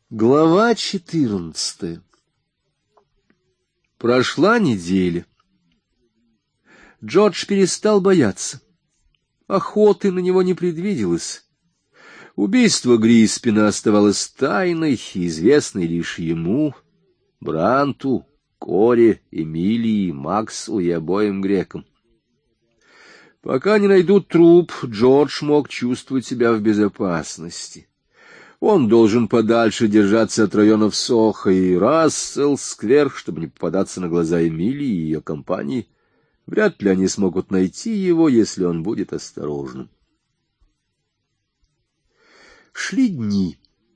Глава 14. Прошла неделя. Джордж перестал бояться. Охоты на него не предвиделось. Убийство Гриспина оставалось тайной, известной лишь ему, Бранту, Коре, Эмилии, Максу и обоим грекам. Пока не найдут труп, Джордж мог чувствовать себя в безопасности. Он должен подальше держаться от районов Сохо и Рассел-сквер, чтобы не попадаться на глаза Эмилии и ее компании. Вряд ли они смогут найти его, если он будет осторожным. Шли дни.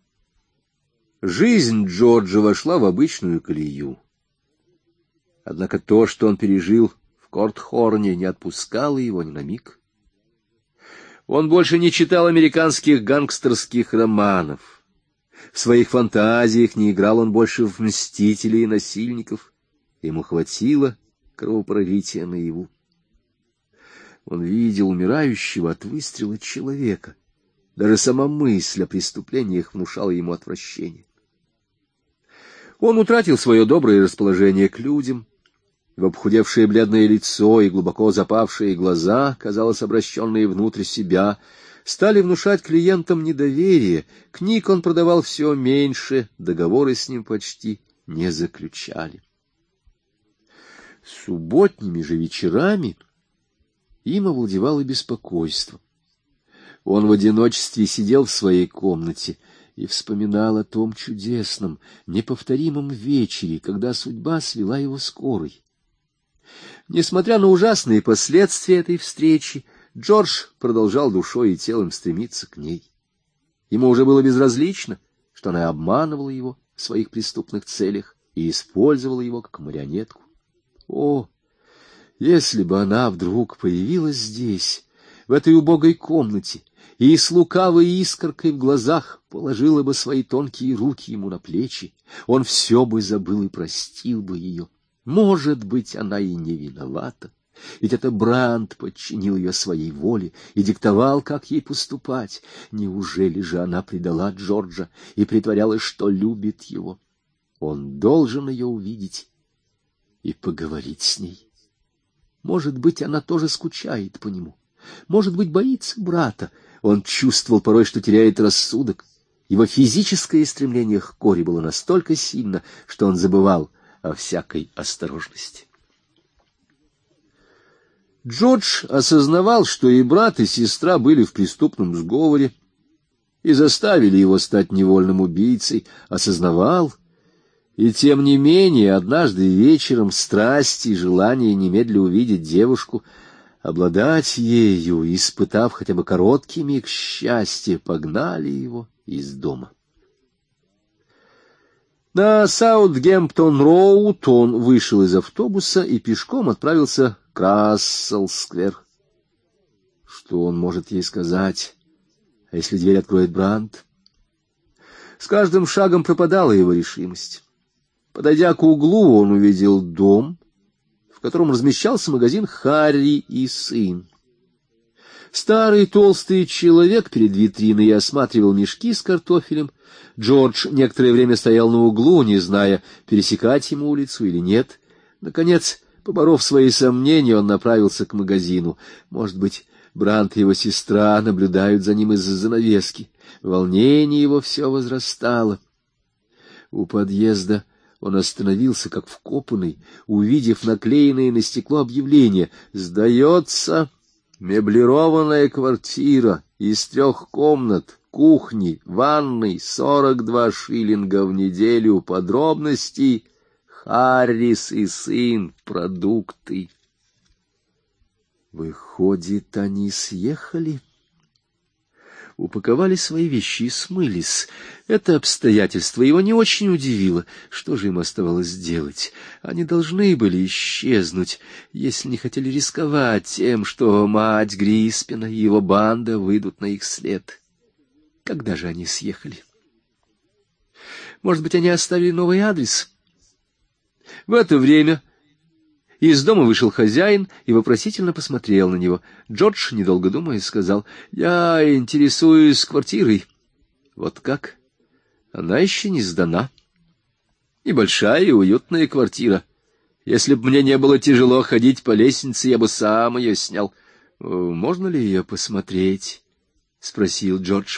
Жизнь Джорджа вошла в обычную колею. Однако то, что он пережил в Корт-Хорне, не отпускало его ни на миг. Он больше не читал американских гангстерских романов. В своих фантазиях не играл он больше в мстителей и насильников. Ему хватило кровопролития наяву. Он видел умирающего от выстрела человека. Даже сама мысль о преступлениях внушала ему отвращение. Он утратил свое доброе расположение к людям. Его похудевшее бледное лицо и глубоко запавшие глаза, казалось, обращенные внутрь себя, стали внушать клиентам недоверие. Книг он продавал все меньше, договоры с ним почти не заключали. Субботними же вечерами им овладевало беспокойство. Он в одиночестве сидел в своей комнате и вспоминал о том чудесном, неповторимом вечере, когда судьба свела его с Корой. Несмотря на ужасные последствия этой встречи, Джордж продолжал душой и телом стремиться к ней. Ему уже было безразлично, что она обманывала его в своих преступных целях и использовала его как марионетку. О, если бы она вдруг появилась здесь, в этой убогой комнате, и с лукавой искоркой в глазах положила бы свои тонкие руки ему на плечи, он все бы забыл и простил бы ее. Может быть, она и не виновата, ведь это Брант подчинил ее своей воле и диктовал, как ей поступать. Неужели же она предала Джорджа и притворялась, что любит его? Он должен ее увидеть и поговорить с ней. Может быть, она тоже скучает по нему. Может быть, боится брата. Он чувствовал порой, что теряет рассудок. Его физическое стремление к Коре было настолько сильно, что он забывал о всякой осторожности. Джордж осознавал, что и брат, и сестра были в преступном сговоре и заставили его стать невольным убийцей. Осознавал, и тем не менее однажды вечером страсть и желание немедля увидеть девушку, обладать ею, испытав хотя бы короткий миг счастья, погнали его из дома. На Саутгемптон-роуд он вышел из автобуса и пешком отправился к Рассел-сквер. Что он может ей сказать, а если дверь откроет Брант? С каждым шагом пропадала его решимость. Подойдя к углу, он увидел дом, в котором размещался магазин «Харри и сын». Старый толстый человек перед витриной осматривал мешки с картофелем. Джордж некоторое время стоял на углу, не зная, пересекать ему улицу или нет. Наконец, поборов свои сомнения, он направился к магазину. Может быть, Брант и его сестра наблюдают за ним из-за занавески. Волнение его все возрастало. У подъезда он остановился, как вкопанный, увидев наклеенное на стекло объявление: «Сдается меблированная квартира из 3 комнат, кухни, ванной, 42 шиллинга в неделю. Подробности: Харрис и сын, продукты». Выходит, они съехали? Упаковали свои вещи и смылись. Это обстоятельство его не очень удивило. Что же им оставалось делать? Они должны были исчезнуть, если не хотели рисковать тем, что мать Гриспина и его банда выйдут на их след. Когда же они съехали? Может быть, они оставили новый адрес? В это время из дома вышел хозяин и вопросительно посмотрел на него. Джордж, недолго думая, сказал: «Я интересуюсь квартирой». «Вот как? Она еще не сдана. Небольшая и уютная квартира. Если б мне не было тяжело ходить по лестнице, я бы сам ее снял. — Можно ли ее посмотреть? — спросил Джордж.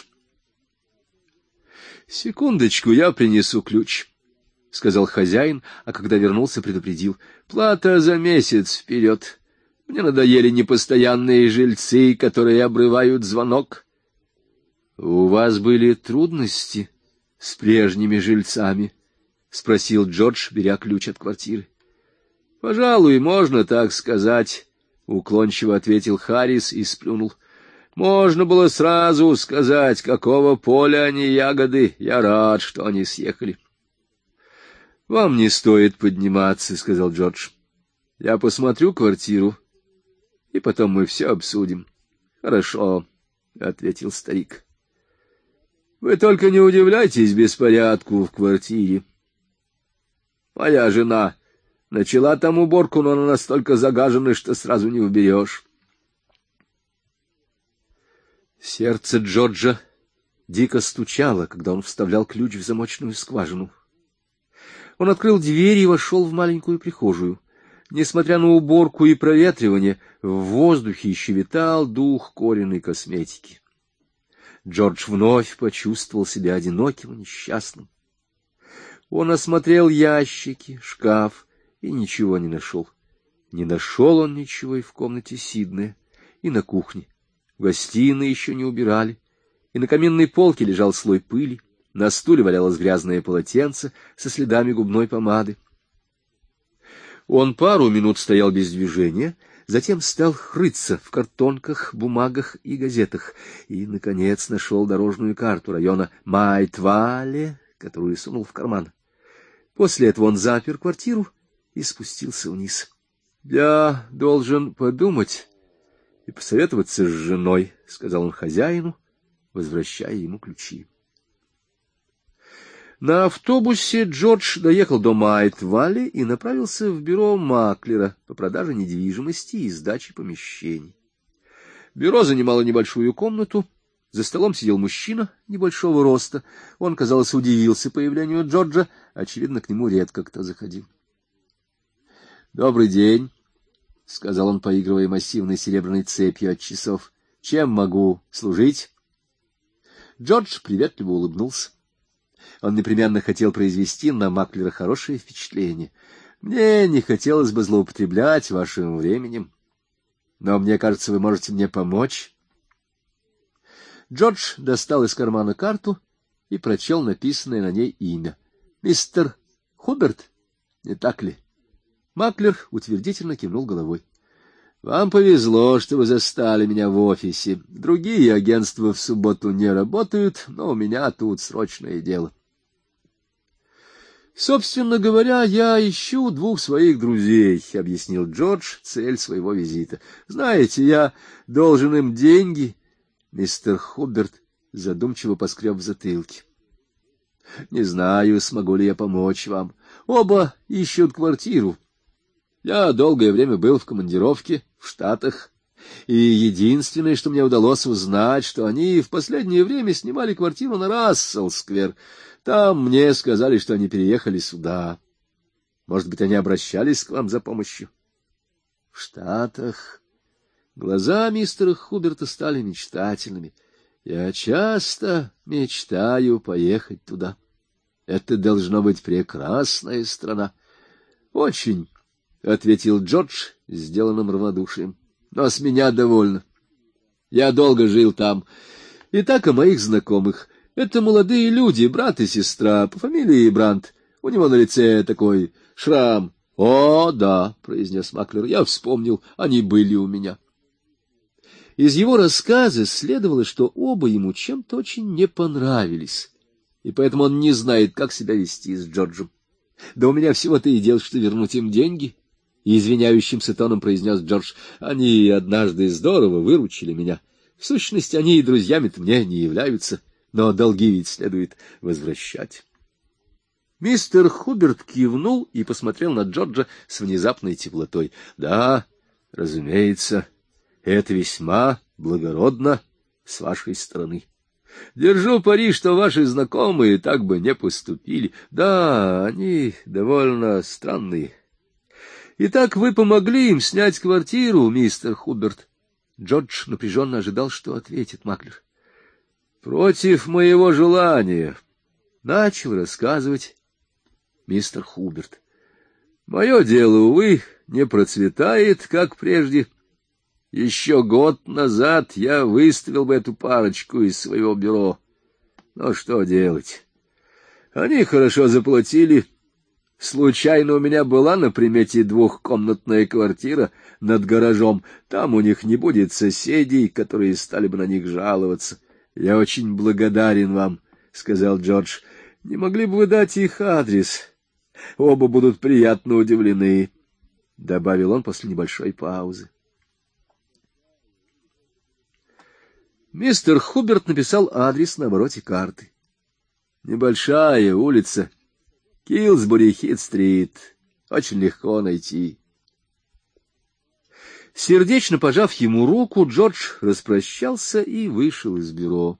— Секундочку, я принесу ключ, — сказал хозяин, а когда вернулся, предупредил. — Плата за месяц вперед. Мне надоели непостоянные жильцы, которые обрывают звонок. — У вас были трудности с прежними жильцами? — спросил Джордж, беря ключ от квартиры. — Пожалуй, можно так сказать, — уклончиво ответил Харрис и сплюнул. — Можно было сразу сказать, какого поля они ягоды. Я рад, что они съехали. — Вам не стоит подниматься, — сказал Джордж. — Я посмотрю квартиру, и потом мы все обсудим. — Хорошо, — ответил старик. — Вы только не удивляйтесь беспорядку в квартире. Моя жена начала там уборку, но она настолько загажена, что сразу не уберешь. Сердце Джорджа дико стучало, когда он вставлял ключ в замочную скважину. Он открыл дверь и вошел в маленькую прихожую. Несмотря на уборку и проветривание, в воздухе еще витал дух кореной косметики. Джордж вновь почувствовал себя одиноким и несчастным. Он осмотрел ящики, шкаф и ничего не нашел. Не нашел он ничего и в комнате Сиднея, и на кухне. В гостиной еще не убирали, и на каминной полке лежал слой пыли, на стуле валялось грязное полотенце со следами губной помады. Он пару минут стоял без движения, затем стал рыться в картонках, бумагах и газетах и, наконец, нашел дорожную карту района Майтвале, которую сунул в карман. После этого он запер квартиру и спустился вниз. — Я должен подумать и посоветоваться с женой, — сказал он хозяину, возвращая ему ключи. На автобусе Джордж доехал до Майт-Валли и направился в бюро маклера по продаже недвижимости и сдаче помещений. Бюро занимало небольшую комнату. За столом сидел мужчина небольшого роста. Он, казалось, удивился появлению Джорджа. Очевидно, к нему редко кто заходил. — Добрый день, — сказал он, поигрывая массивной серебряной цепью от часов. — Чем могу служить? Джордж приветливо улыбнулся. Он непременно хотел произвести на маклера хорошее впечатление. — Мне не хотелось бы злоупотреблять вашим временем, но мне кажется, вы можете мне помочь. Джордж достал из кармана карту и прочел написанное на ней имя. — Мистер Хуберт, не так ли? Маклер утвердительно кивнул головой. — Вам повезло, что вы застали меня в офисе. Другие агентства в субботу не работают, но у меня тут срочное дело. — Собственно говоря, я ищу двух своих друзей, — объяснил Джордж цель своего визита. — Знаете, я должен им деньги. Мистер Хуберт задумчиво поскреб в затылке. — Не знаю, смогу ли я помочь вам. Оба ищут квартиру. Я долгое время был в командировке в Штатах, и единственное, что мне удалось узнать, что они в последнее время снимали квартиру на Рассел-сквер. Там мне сказали, что они переехали сюда. Может быть, они обращались к вам за помощью? В Штатах. Глаза мистера Хуберта стали мечтательными. Я часто мечтаю поехать туда. Это должно быть прекрасная страна. Очень, — ответил Джордж сделанным равнодушием. Но с меня довольно. Я долго жил там. И так о моих знакомых. Это молодые люди, брат и сестра, по фамилии Брандт. У него на лице такой шрам. — О, да, — произнес маклер, — я вспомнил, они были у меня. Из его рассказа следовало, что оба ему чем-то очень не понравились, и поэтому он не знает, как себя вести с Джорджем. — Да у меня всего-то и дел, что вернуть им деньги, — извиняющимся тоном произнес Джордж. — Они однажды здорово выручили меня. В сущности, они и друзьями-то мне не являются, но долги ведь следует возвращать. Мистер Хуберт кивнул и посмотрел на Джорджа с внезапной теплотой. — Да, разумеется, это весьма благородно с вашей стороны. Держу пари, что ваши знакомые так бы не поступили. Да, они довольно странные. Итак, вы помогли им снять квартиру, мистер Хуберт? Джордж напряженно ожидал, что ответит Маклер. Против моего желания, начал рассказывать мистер Хуберт. Мое дело, увы, не процветает, как прежде. Еще год назад я выставил бы эту парочку из своего бюро. Но что делать? Они хорошо заплатили. Случайно у меня была на примете двухкомнатная квартира над гаражом. Там у них не будет соседей, которые стали бы на них жаловаться. Я очень благодарен вам, — сказал Джордж. Не могли бы вы дать их адрес? Оба будут приятно удивлены, — добавил он после небольшой паузы. Мистер Хуберт написал адрес на обороте карты. Небольшая улица, Килсбери-Хит-стрит, очень легко найти. Сердечно пожав ему руку, Джордж распрощался и вышел из бюро.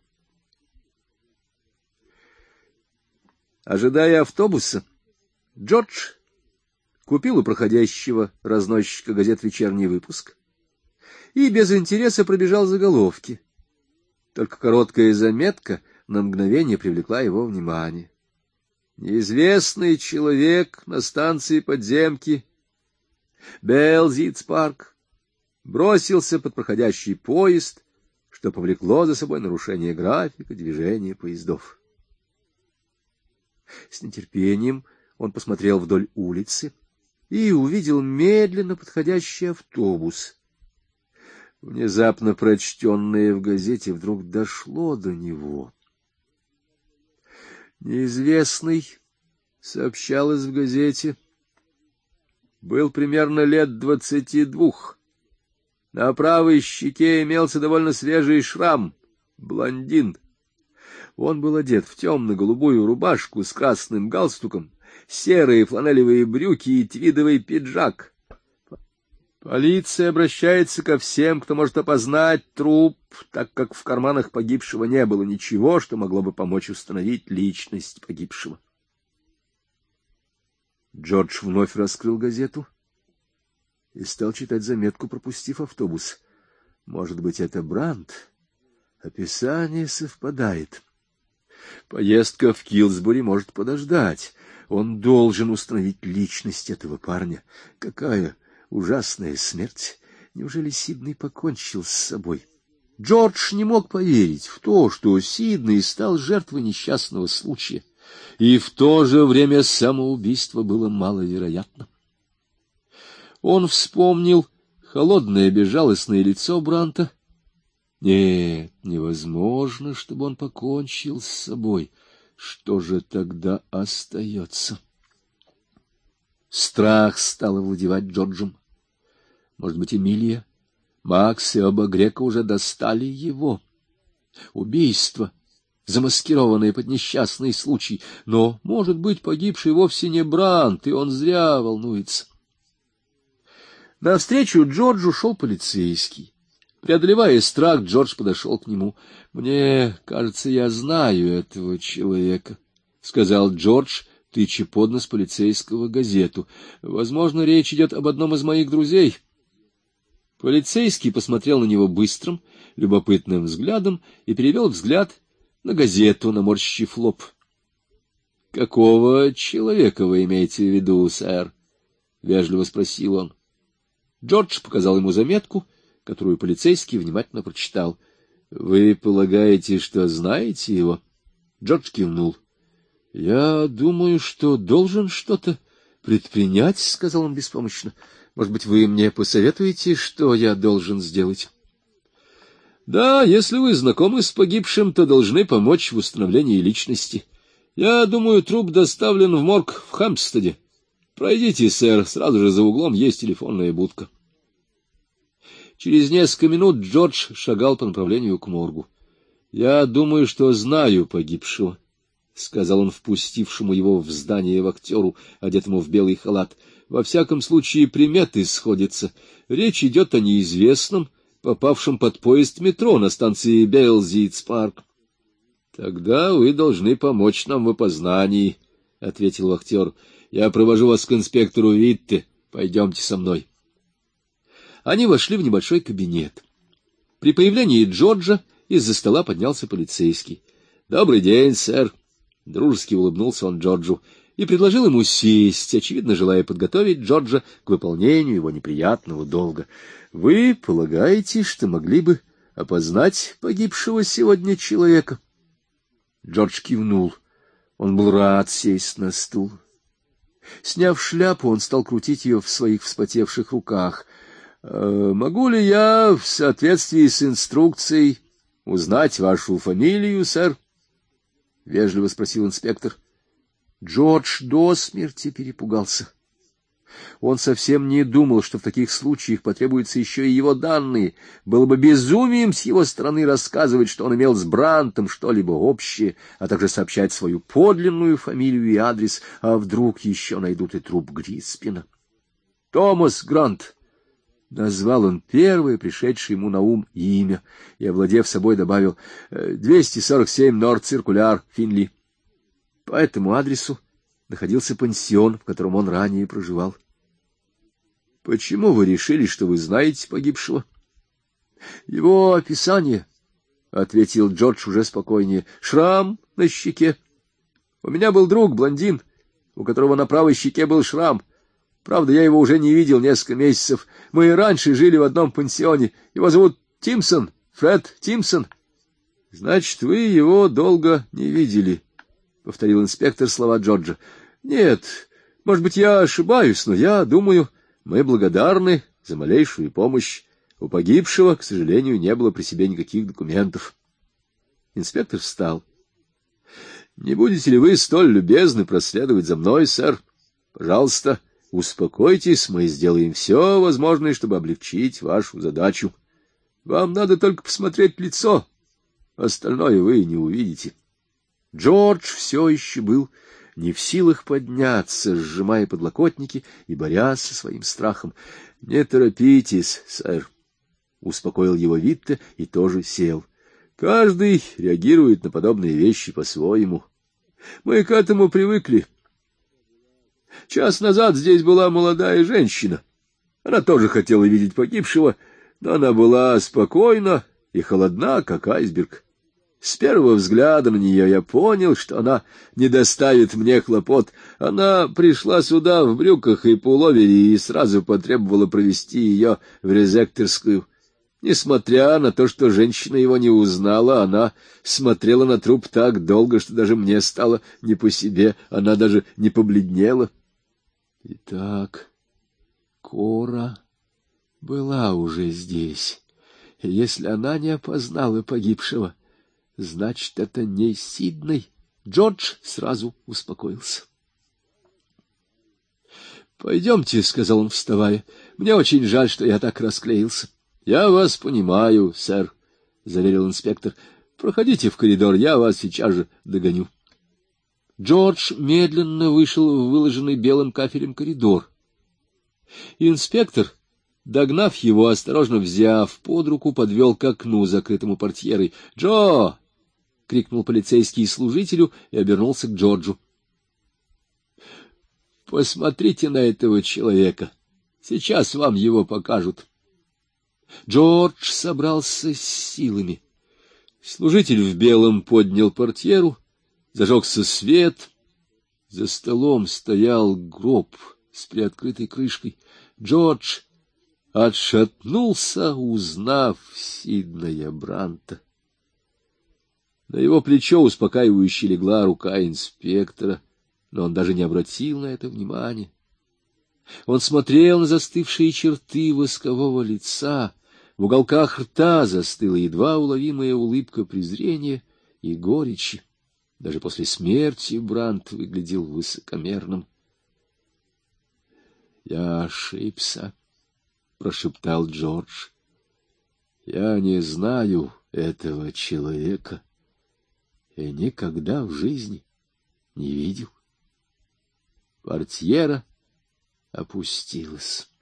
Ожидая автобуса, Джордж купил у проходящего разносчика газет вечерний выпуск и без интереса пробежал заголовки. Только короткая заметка на мгновение привлекла его внимание. Неизвестный человек на станции подземки Белзиц-парк бросился под проходящий поезд, что повлекло за собой нарушение графика движения поездов. С нетерпением он посмотрел вдоль улицы и увидел медленно подходящий автобус. Внезапно прочтенное в газете вдруг дошло до него. Неизвестный, сообщалось в газете, был примерно лет 22. На правой щеке имелся довольно свежий шрам, блондин. Он был одет в темно-голубую рубашку с красным галстуком, серые фланелевые брюки и твидовый пиджак. Полиция обращается ко всем, кто может опознать труп, так как в карманах погибшего не было ничего, что могло бы помочь установить личность погибшего. Джордж вновь раскрыл газету и стал читать заметку, пропустив автобус. Может быть, это Брандт? Описание совпадает. Поездка в Килсбери может подождать. Он должен установить личность этого парня. Какая ужасная смерть! Неужели Сидней покончил с собой? Джордж не мог поверить в то, что Сидней стал жертвой несчастного случая, и в то же время самоубийство было маловероятно. Он вспомнил холодное безжалостное лицо Бранта. Нет, невозможно, чтобы он покончил с собой. Что же тогда остается? Страх стал овладевать Джорджем. Может быть, Эмилия, Макс и оба грека уже достали его. Убийство, замаскированное под несчастный случай. Но, может быть, погибший вовсе не Брант, и он зря волнуется. Навстречу Джорджу шел полицейский. Преодолевая страх, Джордж подошел к нему. — Мне кажется, я знаю этого человека, — сказал Джордж, тыча под нос полицейского газету. — Возможно, речь идет об одном из моих друзей. Полицейский посмотрел на него быстрым, любопытным взглядом и перевел взгляд на газету, наморщив лоб. — Какого человека вы имеете в виду, сэр? — вежливо спросил он. Джордж показал ему заметку, которую полицейский внимательно прочитал. — Вы полагаете, что знаете его? Джордж кивнул. — Я думаю, что должен что-то предпринять, — сказал он беспомощно. — Может быть, вы мне посоветуете, что я должен сделать? — Да, если вы знакомы с погибшим, то должны помочь в установлении личности. Я думаю, труп доставлен в морг в Хэмпстеде. Пройдите, сэр, сразу же за углом есть телефонная будка. Через несколько минут Джордж шагал по направлению к моргу. — Я думаю, что знаю погибшего, — сказал он впустившему его в здание вахтеру, одетому в белый халат. — Во всяком случае, приметы сходятся. Речь идет о неизвестном, попавшем под поезд метро на станции Белзиц-парк. — Тогда вы должны помочь нам в опознании, — ответил вахтер. — Я провожу вас к инспектору Витте. Пойдемте со мной. Они вошли в небольшой кабинет. При появлении Джорджа из-за стола поднялся полицейский. — Добрый день, сэр! — дружески улыбнулся он Джорджу и предложил ему сесть, очевидно, желая подготовить Джорджа к выполнению его неприятного долга. — Вы полагаете, что могли бы опознать погибшего сегодня человека? Джордж кивнул. Он был рад сесть на стул. Сняв шляпу, он стал крутить ее в своих вспотевших руках. — Могу ли я, в соответствии с инструкцией, узнать вашу фамилию, сэр? — вежливо спросил инспектор. Джордж до смерти перепугался. Он совсем не думал, что в таких случаях потребуются еще и его данные. Было бы безумием с его стороны рассказывать, что он имел с Брантом что-либо общее, а также сообщать свою подлинную фамилию и адрес, а вдруг еще найдут и труп Гриспина. — Томас Грант! — назвал он первое пришедшее ему на ум имя и, овладев собой, добавил 247 Норд-Циркуляр, Финли. По этому адресу находился пансион, в котором он ранее проживал. — Почему вы решили, что вы знаете погибшего? — Его описание, — ответил Джордж уже спокойнее. — Шрам на щеке. У меня был друг, блондин, у которого на правой щеке был шрам. Правда, я его уже не видел несколько месяцев. Мы и раньше жили в одном пансионе. Его зовут Тимсон, Фред Тимсон. — Значит, вы его долго не видели, — повторил инспектор слова Джорджа. — Нет, может быть, я ошибаюсь, но я думаю, мы благодарны за малейшую помощь. У погибшего, к сожалению, не было при себе никаких документов. Инспектор встал. — Не будете ли вы столь любезны проследовать за мной, сэр? Пожалуйста, успокойтесь, мы сделаем все возможное, чтобы облегчить вашу задачу. Вам надо только посмотреть лицо, остальное вы не увидите. Джордж все еще был не в силах подняться, сжимая подлокотники и борясь со своим страхом. — Не торопитесь, сэр, — успокоил его Витте и тоже сел. — Каждый реагирует на подобные вещи по-своему. Мы к этому привыкли. Час назад здесь была молодая женщина. Она тоже хотела видеть погибшего, но она была спокойна и холодна, как айсберг. С первого взгляда на нее я понял, что она не доставит мне хлопот. Она пришла сюда в брюках и пуловере и сразу потребовала провести ее в резекторскую. Несмотря на то, что женщина его не узнала, она смотрела на труп так долго, что даже мне стало не по себе, она даже не побледнела. Итак, Кора была уже здесь, и если она не опознала погибшего, значит, это не Сидней. Джордж сразу успокоился. — Пойдемте, — сказал он, вставая. — Мне очень жаль, что я так расклеился. — Я вас понимаю, сэр, — заверил инспектор. — Проходите в коридор, я вас сейчас же догоню. Джордж медленно вышел в выложенный белым кафелем коридор. Инспектор, догнав его, осторожно взяв под руку, подвел к окну, закрытому портьерой. — Джо! — крикнул полицейский служителю и обернулся к Джорджу. — Посмотрите на этого человека. Сейчас вам его покажут. Джордж собрался с силами. Служитель в белом поднял портьеру, зажегся свет. За столом стоял гроб с приоткрытой крышкой. Джордж отшатнулся, узнав Сиднея Бранта. На его плечо успокаивающе легла рука инспектора, но он даже не обратил на это внимания. Он смотрел на застывшие черты воскового лица, в уголках рта застыла едва уловимая улыбка презрения и горечи. Даже после смерти Брант выглядел высокомерным. — Я ошибся, — прошептал Джордж. — Я не знаю этого человека и никогда в жизни не видел. Портьера опустилась.